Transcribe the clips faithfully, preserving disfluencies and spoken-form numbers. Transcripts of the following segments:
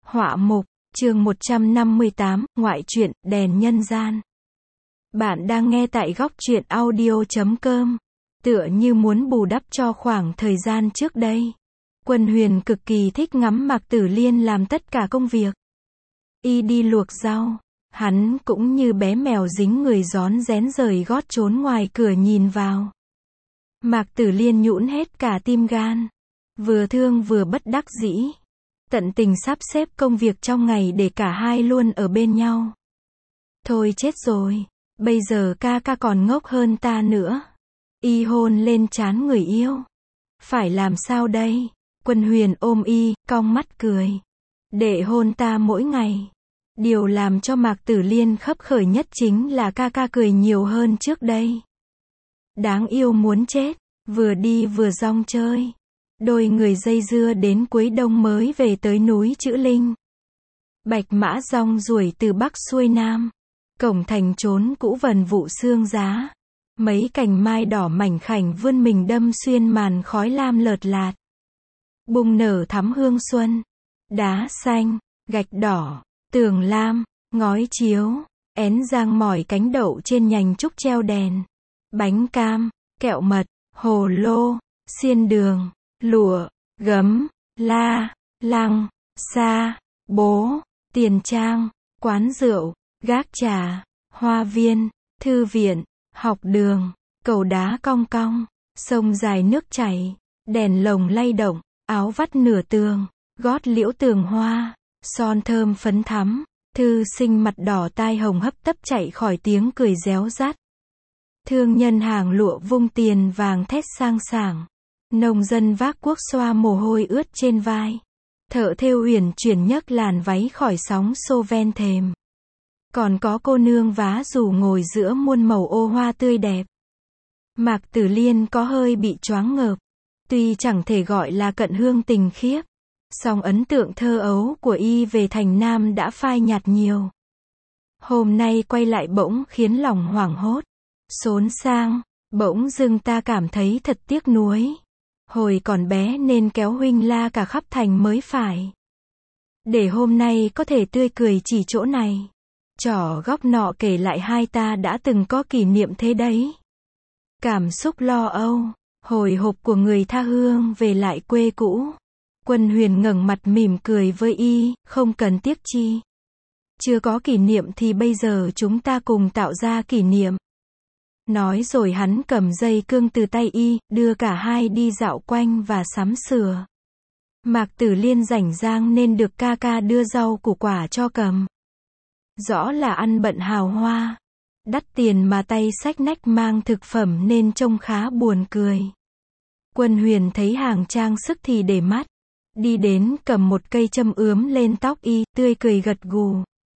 Họa mục, chương một trăm năm mươi tám, ngoại truyện, đèn nhân gian. Bạn đang nghe tại góc truyện audio chấm com. Tựa như muốn bù đắp cho khoảng thời gian trước đây. Quân Huyền cực kỳ thích ngắm Mạc Tử Liên làm tất cả công việc. Y đi luộc rau, hắn cũng như bé mèo dính người rón rén rời gót trốn ngoài cửa nhìn vào. Mạc Tử Liên nhũn hết cả tim gan. Vừa thương vừa bất đắc dĩ. Tận tình sắp xếp công việc trong ngày để cả hai luôn ở bên nhau. Thôi chết rồi, bây giờ ca ca còn ngốc hơn ta nữa. Y hôn lên trán người yêu. Phải làm sao đây? Quân Huyền ôm y, cong mắt cười. Để hôn ta mỗi ngày. Điều làm cho Mạc Tử Liên khấp khởi nhất chính là ca ca cười nhiều hơn trước đây. Đáng yêu muốn chết, vừa đi vừa rong chơi. Đôi người dây dưa đến cuối đông mới về tới núi Chữ Linh. Bạch mã rong ruổi từ bắc xuôi nam. Cổng thành trốn cũ vần vụ sương giá. Mấy cành mai đỏ mảnh khảnh vươn mình đâm xuyên màn khói lam lợt lạt. Bung nở thắm hương xuân. Đá xanh, gạch đỏ, tường lam, ngói chiếu, én giang mỏi cánh đậu trên nhành trúc treo đèn. Bánh cam, kẹo mật, hồ lô, xiên đường, lụa, gấm, la, lăng, sa, bố, tiền trang, quán rượu, gác trà, hoa viên, thư viện, học đường, cầu đá cong cong, sông dài nước chảy, đèn lồng lay động, áo vắt nửa tường, gót liễu tường hoa, son thơm phấn thắm, thư sinh mặt đỏ tai hồng hấp tấp chạy khỏi tiếng cười réo rắt. Thương nhân hàng lụa vung tiền vàng thét sang sảng. Nông dân vác cuốc xoa mồ hôi ướt trên vai. Thợ thêu uyển chuyển nhấc làn váy khỏi sóng xô ven thềm. Còn có cô nương vá dù ngồi giữa muôn màu ô hoa tươi đẹp. Mạc Tử Liên có hơi bị choáng ngợp. Tuy chẳng thể gọi là cận hương tình khiếp, song ấn tượng thơ ấu của y về thành nam đã phai nhạt nhiều. Hôm nay quay lại bỗng khiến lòng hoảng hốt, xốn sang, bỗng dưng ta cảm thấy thật tiếc nuối. Hồi còn bé nên kéo huynh la cả khắp thành mới phải. Để hôm nay có thể tươi cười chỉ chỗ này. Trỏ góc nọ kể lại hai ta đã từng có kỷ niệm thế đấy. Cảm xúc lo âu, hồi hộp của người tha hương về lại quê cũ. Quân Huyền ngẩng mặt mỉm cười với y, không cần tiếc chi. Chưa có kỷ niệm thì bây giờ chúng ta cùng tạo ra kỷ niệm. Nói rồi hắn cầm dây cương từ tay y, đưa cả hai đi dạo quanh và sắm sửa. Mạc Tử Liên rảnh rang nên được ca ca đưa rau củ quả cho cầm. Rõ là ăn bận hào hoa. Đắt tiền mà tay xách nách mang thực phẩm nên trông khá buồn cười. Quân Huyền thấy hàng trang sức thì để mắt. Đi đến cầm một cây châm ướm lên tóc y, tươi cười gật gù.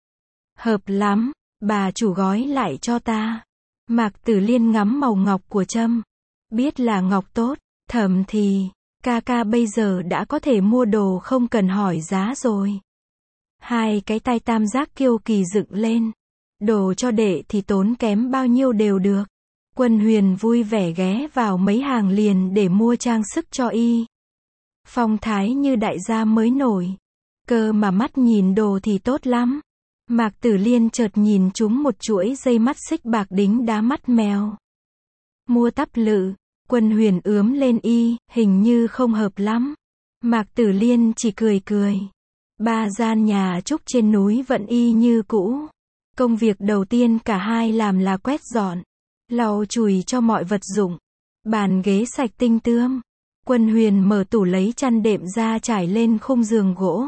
Hợp lắm, bà chủ gói lại cho ta. Mạc Tử Liên ngắm màu ngọc của châm. Biết là ngọc tốt, thầm thì, ca ca bây giờ đã có thể mua đồ không cần hỏi giá rồi. Hai cái tay tam giác kiêu kỳ dựng lên. Đồ cho đệ thì tốn kém bao nhiêu đều được. Quân Huyền vui vẻ ghé vào mấy hàng liền để mua trang sức cho y. Phong thái như đại gia mới nổi. Cơ mà mắt nhìn đồ thì tốt lắm. Mạc Tử Liên chợt nhìn chúng một chuỗi dây mắt xích bạc đính đá mắt mèo. Mua tắp lự, Quân Huyền ướm lên y, hình như không hợp lắm. Mạc Tử Liên chỉ cười cười. Ba gian nhà trúc trên núi vẫn y như cũ. Công việc đầu tiên cả hai làm là quét dọn, lau chùi cho mọi vật dụng. Bàn ghế sạch tinh tươm. Quân Huyền mở tủ lấy chăn đệm ra trải lên khung giường gỗ.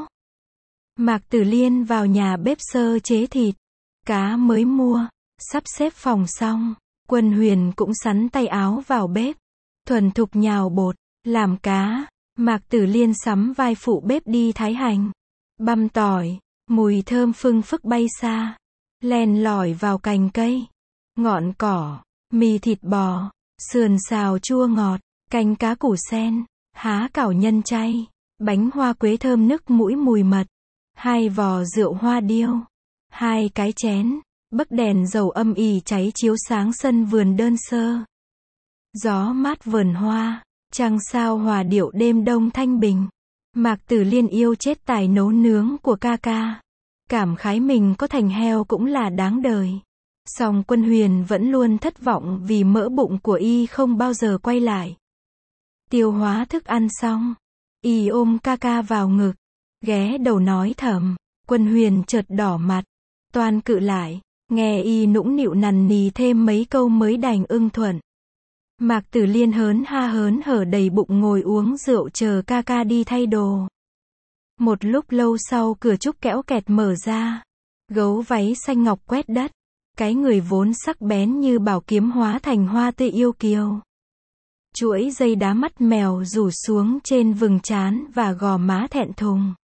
Mạc Tử Liên vào nhà bếp sơ chế thịt, cá mới mua, sắp xếp phòng xong. Quân Huyền cũng sắn tay áo vào bếp, thuần thục nhào bột, làm cá. Mạc Tử Liên sắm vai phụ bếp đi thái hành, băm tỏi, mùi thơm phưng phức bay xa, len lỏi vào cành cây, ngọn cỏ, mì thịt bò, sườn xào chua ngọt, canh cá củ sen, há cảo nhân chay, bánh hoa quế thơm nức mũi mùi mật. Hai vò rượu hoa điêu, hai cái chén, bấc đèn dầu âm ỉ cháy chiếu sáng sân vườn đơn sơ. Gió mát vườn hoa, trăng sao hòa điệu đêm đông thanh bình. Mạc Tử Liên yêu chết tài nấu nướng của ca ca. Cảm khái mình có thành heo cũng là đáng đời. Song Quân Huyền vẫn luôn thất vọng vì mỡ bụng của y không bao giờ quay lại. Tiêu hóa thức ăn xong, y ôm ca ca vào ngực, ghé đầu nói thầm. Quân Huyền chợt đỏ mặt, toan cự lại, nghe y nũng nịu nằn nì thêm mấy câu mới đành ưng thuận. Mạc Tử Liên hớn ha hớn hở đầy bụng ngồi uống rượu chờ ca ca đi thay đồ. Một lúc lâu sau cửa trúc kẽo kẹt mở ra. Gấu váy xanh ngọc quét đất. Cái người vốn sắc bén như bảo kiếm hóa thành hoa tươi yêu kiều. Chuỗi dây đá mắt mèo rủ xuống trên vừng trán và gò má thẹn thùng.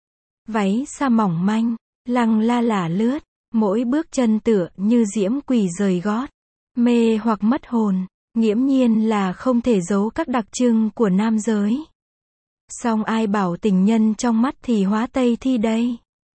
Váy sa mỏng manh, lăng la lả lướt, mỗi bước chân tựa như diễm quỷ rời gót. Mê hoặc mất hồn, nghiễm nhiên là không thể giấu các đặc trưng của nam giới. Song ai bảo tình nhân trong mắt thì hóa tây thi đây.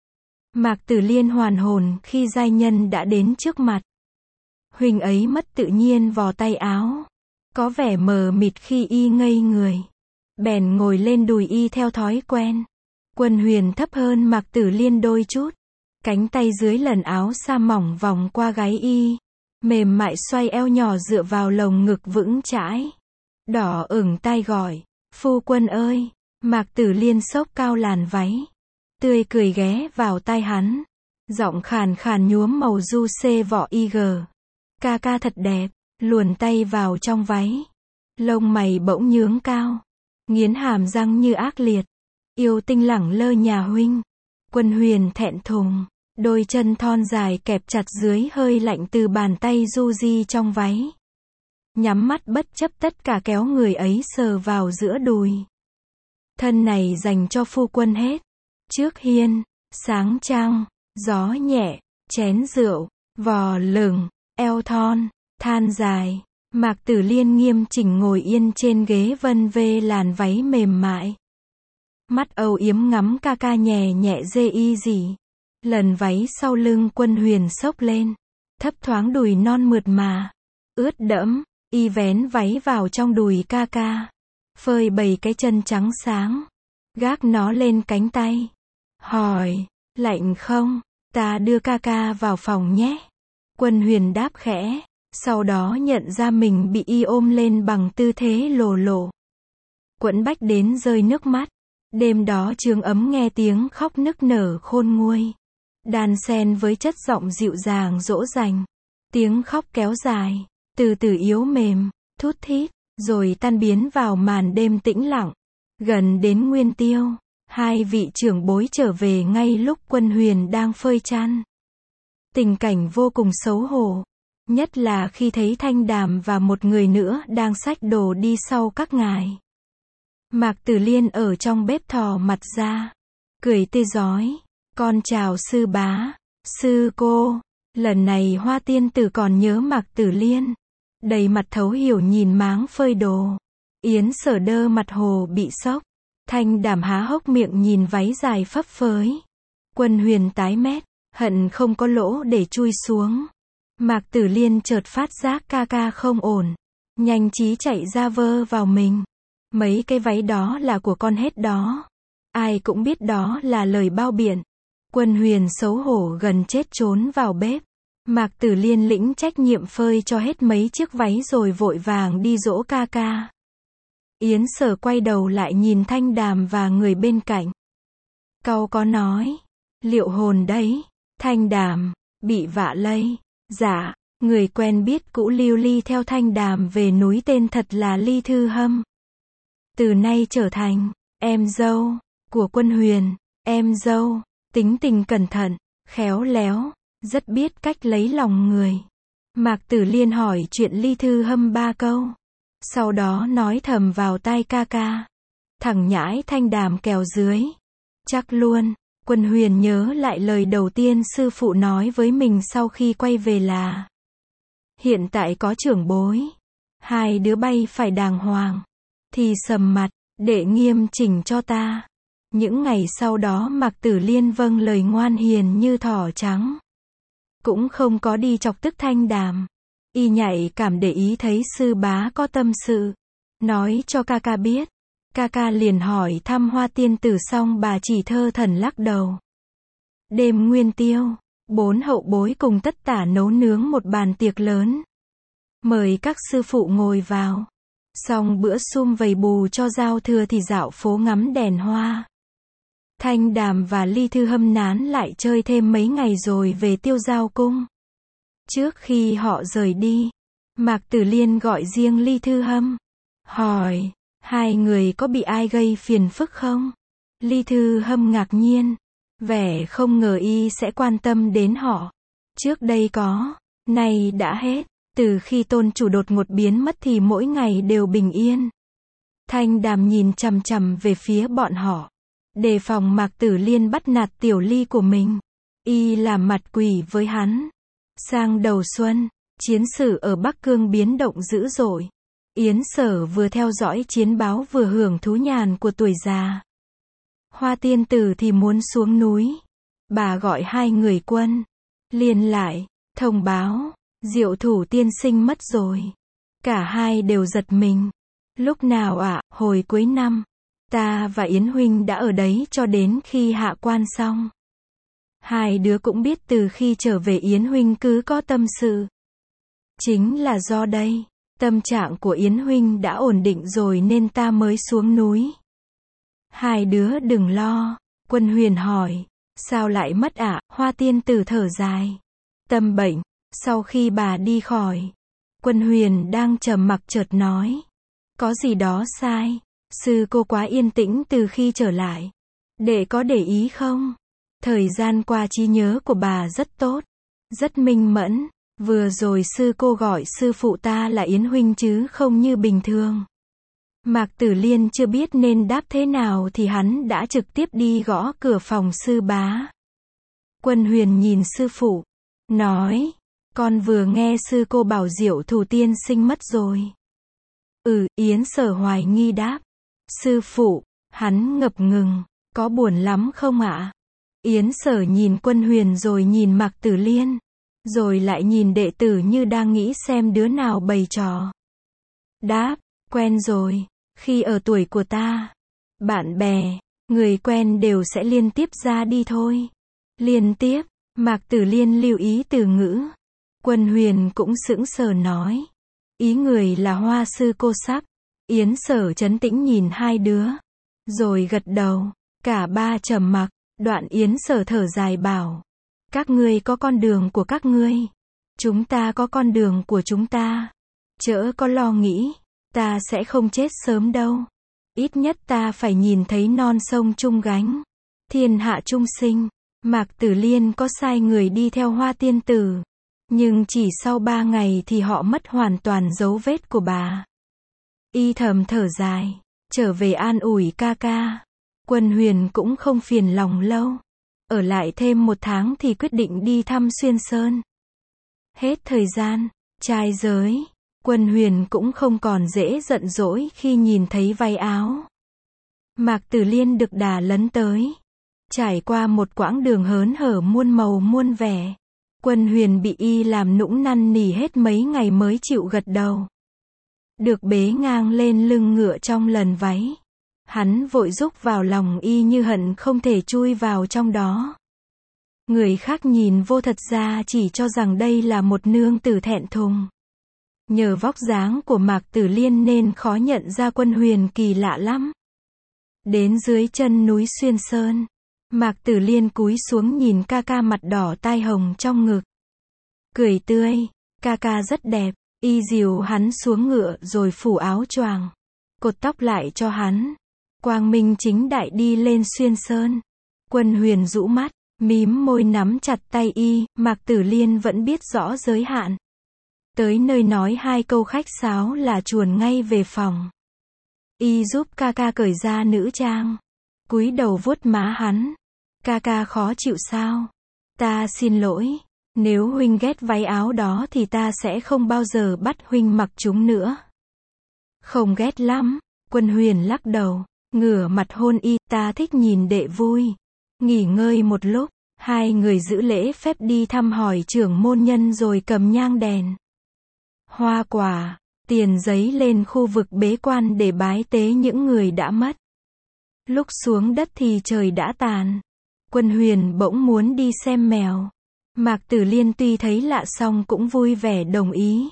Mạc Tử Liên hoàn hồn khi giai nhân đã đến trước mặt. Huỳnh ấy mất tự nhiên vò tay áo. Có vẻ mờ mịt khi y ngây người. Bèn ngồi lên đùi y theo thói quen. Quân Huyền thấp hơn Mạc Tử Liên đôi chút. Cánh tay dưới lần áo sa mỏng vòng qua gáy y. Mềm mại xoay eo nhỏ dựa vào lồng ngực vững chãi. Đỏ ửng tai gọi. Phu quân ơi! Mạc Tử Liên xốc cao làn váy. Tươi cười ghé vào tai hắn. Giọng khàn khàn nhuốm màu du xê vỏ y gờ. Ca ca thật đẹp. Luồn tay vào trong váy. Lông mày bỗng nhướng cao. Nghiến hàm răng như ác liệt. Yêu tinh lẳng lơ nhà huynh. Quân Huyền thẹn thùng. Đôi chân thon dài kẹp chặt dưới hơi lạnh từ bàn tay du di trong váy. Nhắm mắt bất chấp tất cả kéo người ấy sờ vào giữa đùi. Thân này dành cho phu quân hết. Trước hiên, sáng trăng, gió nhẹ, chén rượu, vò lửng, eo thon, than dài. Mạc Tử Liên nghiêm chỉnh ngồi yên trên ghế vân vê làn váy mềm mại. Mắt âu yếm ngắm ca ca nhẹ nhẹ dê y dỉ. Lần váy sau lưng Quân Huyền xốc lên. Thấp thoáng đùi non mượt mà. Ướt đẫm, y vén váy vào trong đùi ca ca. Phơi bày cái chân trắng sáng. Gác nó lên cánh tay. Hỏi, lạnh không? Ta đưa ca ca vào phòng nhé. Quân Huyền đáp khẽ. Sau đó nhận ra mình bị y ôm lên bằng tư thế lồ lồ. Quẫn bách đến rơi nước mắt. Đêm đó Trường Ấm nghe tiếng khóc nức nở khôn nguôi. Đan xen với chất giọng dịu dàng dỗ dành. Tiếng khóc kéo dài, từ từ yếu mềm, thút thít, rồi tan biến vào màn đêm tĩnh lặng. Gần đến Nguyên Tiêu, hai vị trưởng bối trở về ngay lúc Quân Huyền đang phơi chăn. Tình cảnh vô cùng xấu hổ. Nhất là khi thấy Thanh Đàm và một người nữa đang xách đồ đi sau các ngài. Mạc Tử Liên ở trong bếp thò mặt ra. Cười tươi rói. Con chào sư bá, sư cô. Lần này Hoa Tiên Tử còn nhớ Mạc Tử Liên. Đầy mặt thấu hiểu nhìn máng phơi đồ. Yến Sở Đơ mặt hồ bị sốc. Thanh Đàm há hốc miệng nhìn váy dài phấp phới. Quân Huyền tái mét, hận không có lỗ để chui xuống. Mạc Tử Liên chợt phát giác ca ca không ổn. Nhanh trí chạy ra vơ vào mình. Mấy cái váy đó là của con hết đó. Ai cũng biết đó là lời bao biện. Quân Huyền xấu hổ gần chết trốn vào bếp. Mạc Tử Liên lĩnh trách nhiệm phơi cho hết mấy chiếc váy rồi vội vàng đi dỗ ca ca. Yến Sở quay đầu lại nhìn Thanh Đàm và người bên cạnh. Cau có nói. Liệu hồn đấy. Thanh Đàm, bị vạ lây. Dạ, người quen biết cũ lưu ly theo Thanh Đàm về núi tên thật là Ly Thư Hâm. Từ nay trở thành em dâu của Quân Huyền. Em dâu, tính tình cẩn thận, khéo léo, rất biết cách lấy lòng người. Mạc Tử Liên hỏi chuyện Ly Thư Hâm ba câu. Sau đó nói thầm vào tai ca ca. Thằng nhãi Thanh Đàm kèo dưới. Chắc luôn. Quân Huyền nhớ lại lời đầu tiên sư phụ nói với mình sau khi quay về là: hiện tại có trưởng bối. Hai đứa bay phải đàng hoàng. Thì sầm mặt, để nghiêm chỉnh cho ta. Những ngày sau đó Mạc Tử Liên vâng lời ngoan hiền như thỏ trắng. Cũng không có đi chọc tức Thanh Đàm. Y nhạy cảm để ý thấy sư bá có tâm sự. Nói cho ca ca biết. ca ca liền hỏi thăm Hoa tiên tử xong bà chỉ thơ thẩn lắc đầu. Đêm nguyên tiêu, bốn hậu bối cùng tất tả nấu nướng một bàn tiệc lớn. Mời các sư phụ ngồi vào. Xong bữa sum vầy bù cho giao thừa thì dạo phố ngắm đèn hoa. Thanh Đàm và Ly Thư Hâm nán lại chơi thêm mấy ngày rồi về Tiêu Giao cung. Trước khi họ rời đi, Mạc Tử Liên gọi riêng Ly Thư Hâm. Hỏi, hai người có bị ai gây phiền phức không? Ly Thư Hâm ngạc nhiên, vẻ không ngờ y sẽ quan tâm đến họ. Trước đây có, nay đã hết. Từ khi tôn chủ đột ngột biến mất thì mỗi ngày đều bình yên. Thanh Đàm nhìn chằm chằm về phía bọn họ, đề phòng Mạc Tử Liên bắt nạt tiểu Ly của mình. Y làm mặt quỷ với hắn. Sang đầu xuân, chiến sự ở Bắc Cương biến động dữ dội. Yến Sở vừa theo dõi chiến báo vừa hưởng thú nhàn của tuổi già. Hoa tiên tử thì muốn xuống núi. Bà gọi hai người quân liền lại, thông báo, Diệu Thủ tiên sinh mất rồi. Cả hai đều giật mình. Lúc nào ạ? À? Hồi cuối năm. Ta và Yến huynh đã ở đấy cho đến khi hạ quan xong. Hai đứa cũng biết từ khi trở về Yến huynh cứ có tâm sự. Chính là do đây, tâm trạng của Yến huynh đã ổn định rồi nên ta mới xuống núi. Hai đứa đừng lo. Quân Huyền hỏi, sao lại mất ạ? À? Hoa tiên tử thở dài. Tâm bệnh. Sau khi bà đi khỏi, Quân Huyền đang trầm mặc chợt nói, có gì đó sai. Sư cô quá yên tĩnh từ khi trở lại. Đệ có để ý không? Thời gian qua trí nhớ của bà rất tốt, rất minh mẫn. Vừa rồi sư cô gọi sư phụ ta là Yến huynh chứ không như bình thường. Mạc Tử Liên chưa biết nên đáp thế nào thì hắn đã trực tiếp đi gõ cửa phòng sư bá. Quân Huyền nhìn sư phụ, nói, con vừa nghe sư cô bảo Diệu Thủ tiên sinh mất rồi. Ừ, Yến Sở hoài nghi đáp. Sư phụ, hắn ngập ngừng, có buồn lắm không ạ? Yến Sở nhìn Quân Huyền rồi nhìn Mạc Tử Liên, rồi lại nhìn đệ tử như đang nghĩ xem đứa nào bày trò. Đáp, quen rồi, khi ở tuổi của ta, bạn bè, người quen đều sẽ liên tiếp ra đi thôi. Liên tiếp, Mạc Tử Liên lưu ý từ ngữ. Quân Huyền cũng sững sờ nói, ý người là Hoa sư cô sắp. Yến Sở trấn tĩnh nhìn hai đứa, rồi gật đầu. Cả ba trầm mặc. Đoạn Yến Sở thở dài bảo, các ngươi có con đường của các ngươi, chúng ta có con đường của chúng ta. Chớ có lo nghĩ, ta sẽ không chết sớm đâu. Ít nhất ta phải nhìn thấy non sông chung gánh, thiên hạ chung sinh. Mạc Tử Liên có sai người đi theo Hoa tiên tử, nhưng chỉ sau ba ngày thì họ mất hoàn toàn dấu vết của bà. Y thầm thở dài, trở về an ủi ca ca. Quân Huyền cũng không phiền lòng lâu. Ở lại thêm một tháng thì quyết định đi thăm Xuyên Sơn. Hết thời gian, trai giới, Quân Huyền cũng không còn dễ giận dỗi khi nhìn thấy váy áo Mạc Tử Liên được đà lấn tới. Trải qua một quãng đường hớn hở muôn màu muôn vẻ. Quân Huyền bị y làm nũng năn nỉ hết mấy ngày mới chịu gật đầu. Được bế ngang lên lưng ngựa trong lần váy. Hắn vội rúc vào lòng y như hận không thể chui vào trong đó. Người khác nhìn vô thật ra chỉ cho rằng đây là một nương tử thẹn thùng. Nhờ vóc dáng của Mạc Tử Liên nên khó nhận ra Quân Huyền kỳ lạ lắm. Đến dưới chân núi Xuyên Sơn, Mạc Tử Liên cúi xuống nhìn ca ca mặt đỏ tai hồng trong ngực. Cười tươi, ca ca rất đẹp, y dìu hắn xuống ngựa rồi phủ áo choàng, cột tóc lại cho hắn. Quang minh chính đại đi lên Xuyên Sơn. Quân Huyền rũ mắt, mím môi nắm chặt tay y, Mạc Tử Liên vẫn biết rõ giới hạn. Tới nơi nói hai câu khách sáo là chuồn ngay về phòng. Y giúp ca ca cởi ra nữ trang, cúi đầu vuốt má hắn. Ca ca khó chịu sao? Ta xin lỗi, nếu huynh ghét váy áo đó thì ta sẽ không bao giờ bắt huynh mặc chúng nữa. Không ghét lắm, Quân Huyền lắc đầu, ngửa mặt hôn y, ta thích nhìn đệ vui. Nghỉ ngơi một lúc, hai người giữ lễ phép đi thăm hỏi trưởng môn nhân rồi cầm nhang đèn, hoa quả, tiền giấy lên khu vực bế quan để bái tế những người đã mất. Lúc xuống đất thì trời đã tàn. Quân Huyền bỗng muốn đi xem mèo. Mạc Tử Liên tuy thấy lạ song cũng vui vẻ đồng ý.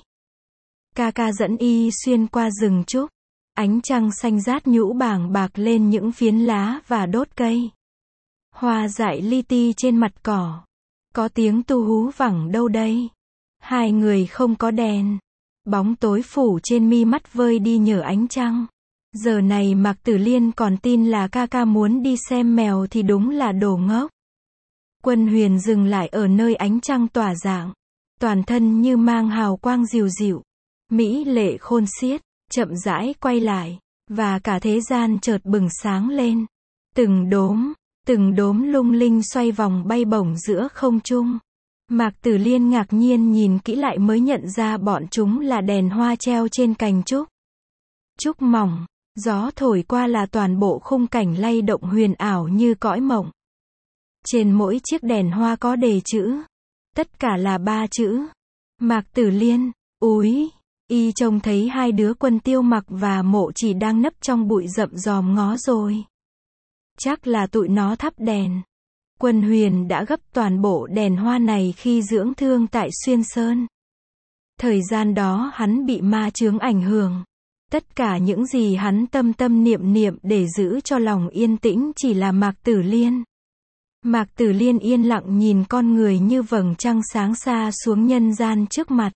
Ca ca dẫn y xuyên qua rừng trúc. Ánh trăng xanh rát nhũ bảng bạc lên những phiến lá và đốt cây. Hoa dại li ti trên mặt cỏ. Có tiếng tu hú vẳng đâu đây. Hai người không có đèn. Bóng tối phủ trên mi mắt vơi đi nhờ ánh trăng. Giờ này Mạc Tử Liên còn tin là ca ca muốn đi xem mèo thì đúng là đồ ngốc. Quân Huyền dừng lại ở nơi ánh trăng tỏa rạng. Toàn thân như mang hào quang dịu dịu. Mỹ lệ khôn xiết, chậm rãi quay lại. Và cả thế gian chợt bừng sáng lên. Từng đốm, từng đốm lung linh xoay vòng bay bổng giữa không trung. Mạc Tử Liên ngạc nhiên nhìn kỹ lại mới nhận ra bọn chúng là đèn hoa treo trên cành trúc. Trúc mỏng, gió thổi qua là toàn bộ khung cảnh lay động huyền ảo như cõi mộng. Trên mỗi chiếc đèn hoa có đề chữ. Tất cả là ba chữ. Mạc Tử Liên, úi, y trông thấy hai đứa Quân Tiêu Mặc và Mộ Chỉ đang nấp trong bụi rậm ròm ngó rồi. Chắc là tụi nó thắp đèn. Quân Huyền đã gấp toàn bộ đèn hoa này khi dưỡng thương tại Xuyên Sơn. Thời gian đó hắn bị ma chướng ảnh hưởng. Tất cả những gì hắn tâm tâm niệm niệm để giữ cho lòng yên tĩnh chỉ là Mạc Tử Liên. Mạc Tử Liên yên lặng nhìn con người như vầng trăng sáng xa xuống nhân gian trước mặt.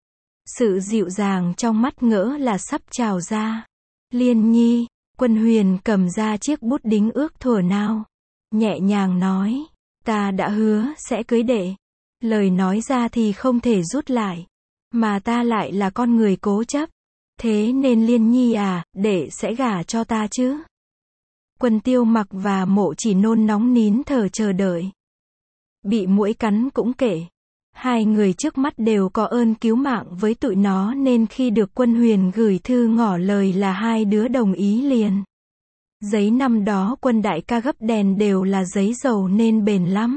Sự dịu dàng trong mắt ngỡ là sắp trào ra. Liên nhi, Quân Huyền cầm ra chiếc bút đính ước thuở nào. Nhẹ nhàng nói, ta đã hứa sẽ cưới đệ. Lời nói ra thì không thể rút lại. Mà ta lại là con người cố chấp. Thế nên Liên nhi à, đệ sẽ gả cho ta chứ? Quân Tiêu Mặc và Mộ Chỉ nôn nóng nín thở chờ đợi. Bị muỗi cắn cũng kệ. Hai người trước mắt đều có ơn cứu mạng với tụi nó nên khi được Quân Huyền gửi thư ngỏ lời là hai đứa đồng ý liền. Giấy năm đó Quân đại ca gấp đèn đều là giấy dầu nên bền lắm.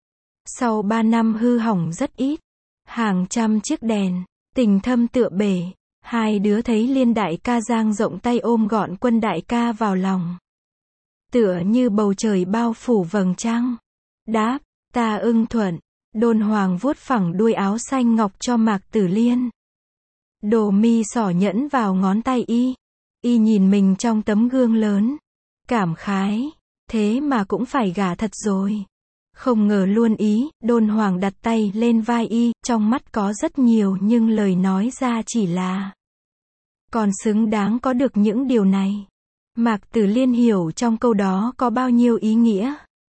Sau ba năm hư hỏng rất ít. Hàng trăm chiếc đèn, tình thâm tựa bể. Hai đứa thấy Liên đại ca dang rộng tay ôm gọn Quân đại ca vào lòng. Tựa như bầu trời bao phủ vầng trăng. Đáp, ta ưng thuận. Đôn Hoàng vuốt phẳng đuôi áo xanh ngọc cho Mạc Tử Liên. Đồ mi xỏ nhẫn vào ngón tay y. Y nhìn mình trong tấm gương lớn. Cảm khái. Thế mà cũng phải gả thật rồi. Không ngờ luôn ý. Đôn Hoàng đặt tay lên vai y. Trong mắt có rất nhiều nhưng lời nói ra chỉ là còn xứng đáng có được những điều này. Mạc Tử Liên hiểu trong câu đó có bao nhiêu ý nghĩa.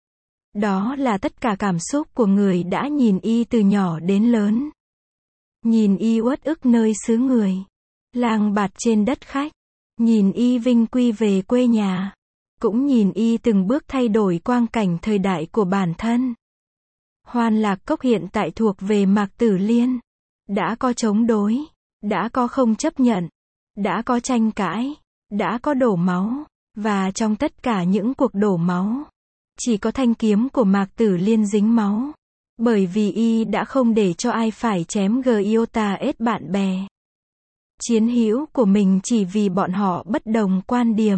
Đó là tất cả cảm xúc của người đã nhìn y từ nhỏ đến lớn. Nhìn y uất ức nơi xứ người. Lang bạt trên đất khách. Nhìn y vinh quy về quê nhà. Cũng nhìn y từng bước thay đổi quang cảnh thời đại của bản thân. Hoan Lạc Cốc hiện tại thuộc về Mạc Tử Liên. Đã có chống đối. Đã có không chấp nhận. Đã có tranh cãi. Đã có đổ máu. Và trong tất cả những cuộc đổ máu, chỉ có thanh kiếm của Mạc Tử Liên dính máu. Bởi vì y đã không để cho ai phải chém Giota ết bạn bè. Chiến hữu của mình chỉ vì bọn họ bất đồng quan điểm.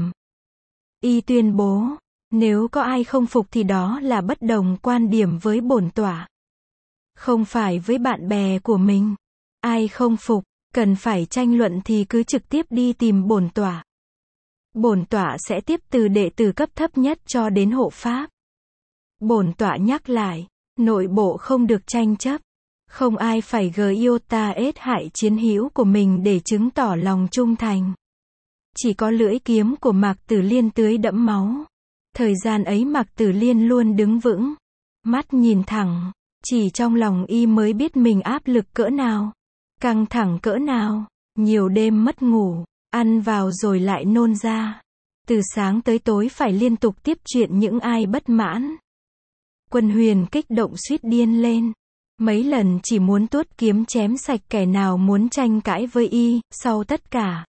Y tuyên bố, nếu có ai không phục thì đó là bất đồng quan điểm với bổn tọa. Không phải với bạn bè của mình. Ai không phục, cần phải tranh luận thì cứ trực tiếp đi tìm bổn tọa. Bổn tọa sẽ tiếp từ đệ tử cấp thấp nhất cho đến hộ pháp. Bổn tọa nhắc lại, nội bộ không được tranh chấp. Không ai phải Giota ết hại chiến hữu của mình để chứng tỏ lòng trung thành. Chỉ có lưỡi kiếm của Mạc Tử Liên tưới đẫm máu. Thời gian ấy Mạc Tử Liên luôn đứng vững. Mắt nhìn thẳng. Chỉ trong lòng y mới biết mình áp lực cỡ nào. Căng thẳng cỡ nào. Nhiều đêm mất ngủ. Ăn vào rồi lại nôn ra. Từ sáng tới tối phải liên tục tiếp chuyện những ai bất mãn. Quân Huyền kích động suýt điên lên. Mấy lần chỉ muốn tuốt kiếm chém sạch kẻ nào muốn tranh cãi với y. Sau tất cả,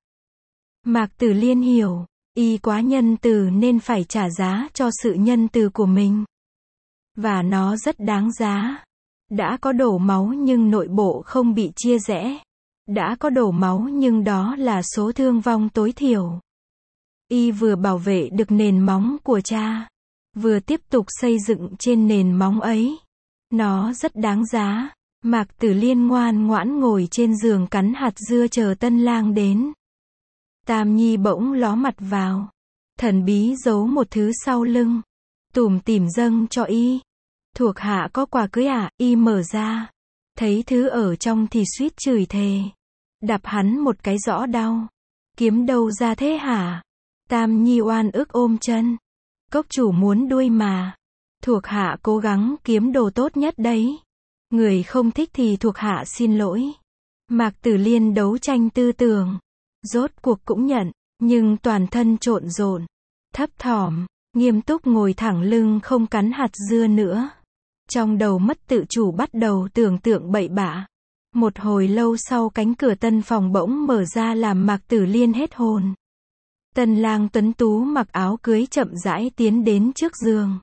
Mạc Tử Liên hiểu, y quá nhân từ nên phải trả giá cho sự nhân từ của mình. Và nó rất đáng giá. Đã có đổ máu nhưng nội bộ không bị chia rẽ. Đã có đổ máu nhưng đó là số thương vong tối thiểu. Y vừa bảo vệ được nền móng của cha, vừa tiếp tục xây dựng trên nền móng ấy. Nó rất đáng giá. Mạc Tử Liên ngoan ngoãn ngồi trên giường cắn hạt dưa chờ tân lang đến. Tam Nhi bỗng ló mặt vào. Thần bí giấu một thứ sau lưng. Tủm tỉm dâng cho y. Thuộc hạ có quà cưới à? Y mở ra. Thấy thứ ở trong thì suýt chửi thề. Đạp hắn một cái rõ đau. Kiếm đâu ra thế hả? Tam Nhi oan ức ôm chân. Cốc chủ muốn đuôi mà. Thuộc hạ cố gắng kiếm đồ tốt nhất đấy. Người không thích thì thuộc hạ xin lỗi. Mạc Tử Liên đấu tranh tư tưởng. Rốt cuộc cũng nhận, nhưng toàn thân trộn rộn, thấp thỏm, nghiêm túc ngồi thẳng lưng không cắn hạt dưa nữa. Trong đầu mất tự chủ bắt đầu tưởng tượng bậy bạ. Một hồi lâu sau cánh cửa tân phòng bỗng mở ra làm Mạc Tử Liên hết hồn. Tân lang tuấn tú mặc áo cưới chậm rãi tiến đến trước giường.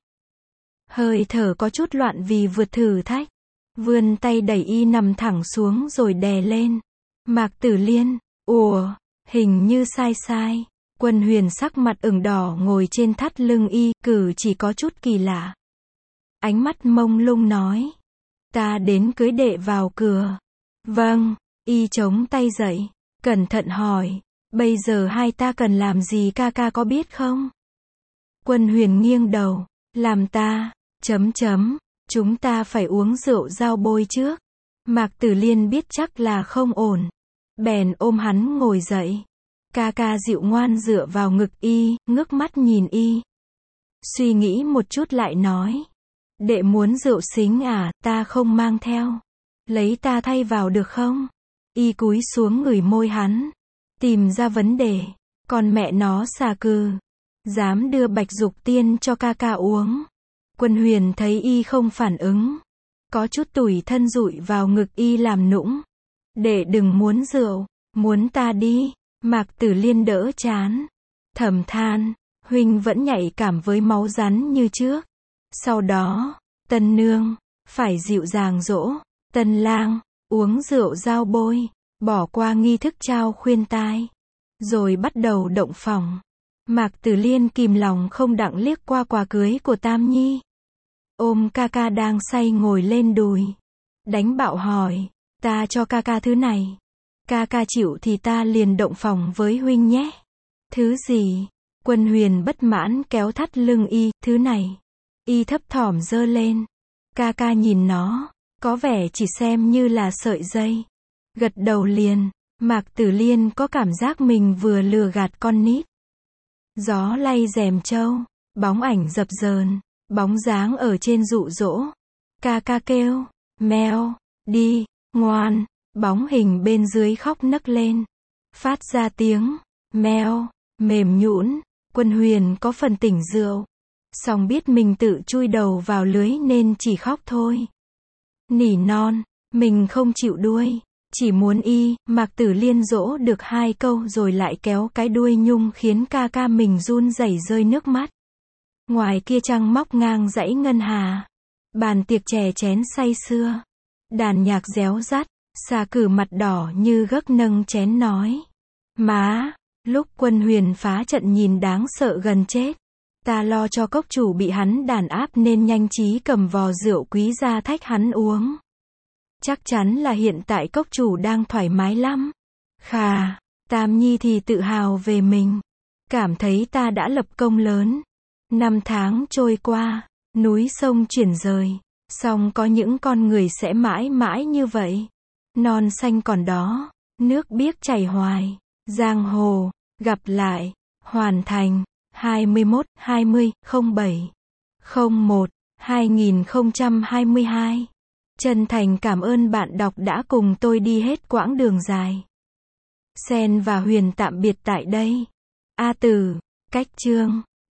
Hơi thở có chút loạn vì vượt thử thách. Vươn tay đẩy y nằm thẳng xuống rồi đè lên. Mạc Tử Liên, ủa, hình như sai sai. Quân Huyền sắc mặt ửng đỏ ngồi trên thắt lưng y, cử chỉ có chút kỳ lạ. Ánh mắt mông lung nói. Ta đến cưới đệ vào cửa. Vâng, y chống tay dậy, cẩn thận hỏi. Bây giờ hai ta cần làm gì ca ca có biết không? Quân Huyền nghiêng đầu. Làm ta, chấm chấm. Chúng ta phải uống rượu dao bôi trước. Mạc Tử Liên biết chắc là không ổn. Bèn ôm hắn ngồi dậy. Ca ca dịu ngoan dựa vào ngực y, ngước mắt nhìn y. Suy nghĩ một chút lại nói. Đệ muốn rượu xính à, ta không mang theo. Lấy ta thay vào được không? Y cúi xuống ngửi môi hắn. Tìm ra vấn đề. Còn mẹ nó xà cừ. Dám đưa bạch dục tiên cho ca ca uống. Quân Huyền thấy y không phản ứng. Có chút tủi thân dụi vào ngực y làm nũng. Đệ đừng muốn rượu. Muốn ta đi. Mạc Tử Liên đỡ chán. Thầm than. Huynh vẫn nhạy cảm với máu rắn như trước. Sau đó, tân nương. Phải dịu dàng dỗ. Tân lang. Uống rượu dao bôi. Bỏ qua nghi thức trao khuyên tai. Rồi bắt đầu động phòng. Mạc Tử Liên kìm lòng không đặng liếc qua quà cưới của Tam Nhi. Ôm ca ca đang say ngồi lên đùi. Đánh bạo hỏi. Ta cho ca ca thứ này. Ca ca chịu thì ta liền động phòng với huynh nhé. Thứ gì? Quân Huyền bất mãn kéo thắt lưng y. Thứ này. Y thấp thỏm giơ lên. Ca ca nhìn nó. Có vẻ chỉ xem như là sợi dây. Gật đầu liền. Mạc Tử Liên có cảm giác mình vừa lừa gạt con nít. Gió lay rèm trâu. Bóng ảnh dập dờn. Bóng dáng ở trên dụ dỗ. Ca ca kêu. Meo. Đi. Ngoan. Bóng hình bên dưới khóc nấc lên. Phát ra tiếng. Meo. Mềm nhũn. Quân Huyền có phần tỉnh rượu. Song biết mình tự chui đầu vào lưới nên chỉ khóc thôi. Nỉ non. Mình không chịu đuôi. Chỉ muốn y. Mạc Tử Liên dỗ được hai câu rồi lại kéo cái đuôi nhung khiến ca ca mình run rẩy rơi nước mắt. Ngoài kia trăng móc ngang dãy ngân hà. Bàn tiệc chè chén say sưa. Đàn nhạc réo rắt. Xà cử mặt đỏ như gấc nâng chén nói. Má. Lúc Quân Huyền phá trận nhìn đáng sợ gần chết. Ta lo cho cốc chủ bị hắn đàn áp nên nhanh trí cầm vò rượu quý ra thách hắn uống. Chắc chắn là hiện tại cốc chủ đang thoải mái lắm. Khà. Tam Nhi thì tự hào về mình. Cảm thấy ta đã lập công lớn. Năm tháng trôi qua. Núi sông chuyển rời. Song có những con người sẽ mãi mãi như vậy. Non xanh còn đó. Nước biếc chảy hoài. Giang hồ. Gặp lại. Hoàn thành. hai mươi mốt hai mươi không bảy không một hai nghìn không trăm hai mươi hai. Chân thành cảm ơn bạn đọc đã cùng tôi đi hết quãng đường dài. Sen và Huyền tạm biệt tại đây. A Tử. Cách chương.